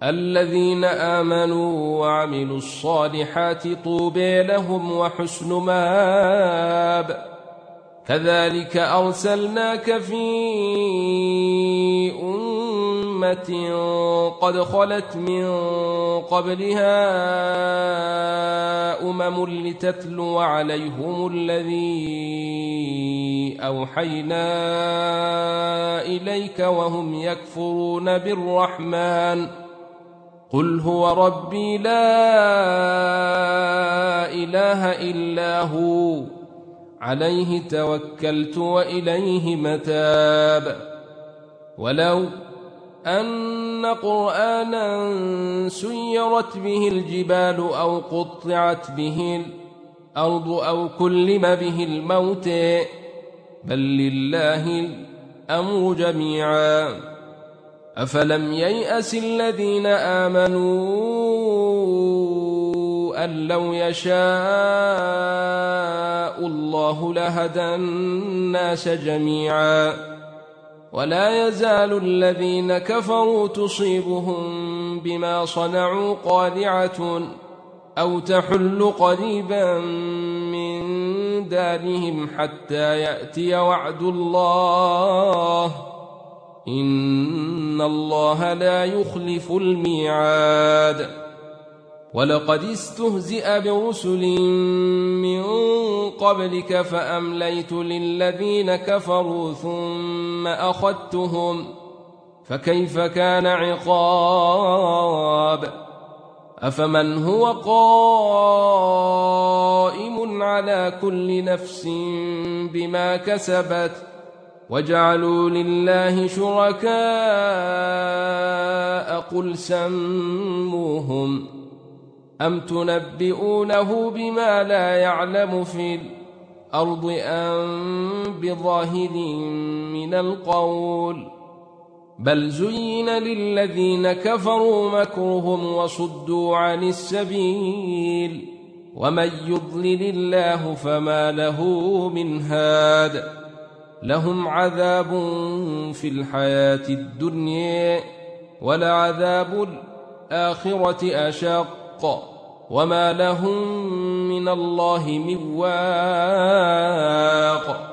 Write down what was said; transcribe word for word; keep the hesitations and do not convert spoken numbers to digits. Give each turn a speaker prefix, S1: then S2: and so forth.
S1: الذين آمنوا وعملوا الصالحات طوبى لهم وحسن مآب. كذلك أرسلناك في أمة قد خلت من قبلها أمم لتتلو عليهم الذي أوحينا إليك وهم يكفرون بالرحمن قل هو ربي لا إله إلا هو عليه توكلت وإليه متاب. ولو أن قرآنا سيرت به الجبال أو قطعت به الأرض أو كلم به الموت بل لله الأمر جميعا أفلم ييأس الذين آمنوا أن لو يشاء الله لهدى الناس جميعا ولا يزال الذين كفروا تصيبهم بما صنعوا قارعة أو تحل قريبا من دارهم حتى يأتي وعد الله إن الله لا يخلف الميعاد. ولقد استهزئ برسل من قبلك فأمليت للذين كفروا ثم أخذتهم فكيف كان عقاب. أفمن هو قائم على كل نفس بما كسبت وجعلوا لله شركاء قل سموهم أم تنبئونه بما لا يعلم في الأرض أم بظاهر من القول بل زين للذين كفروا مكرهم وصدوا عن السبيل ومن يضلل الله فما له من هاد. لهم عذاب في الحياة الدنيا ولعذاب الآخرة أشق وما لهم من الله من واق.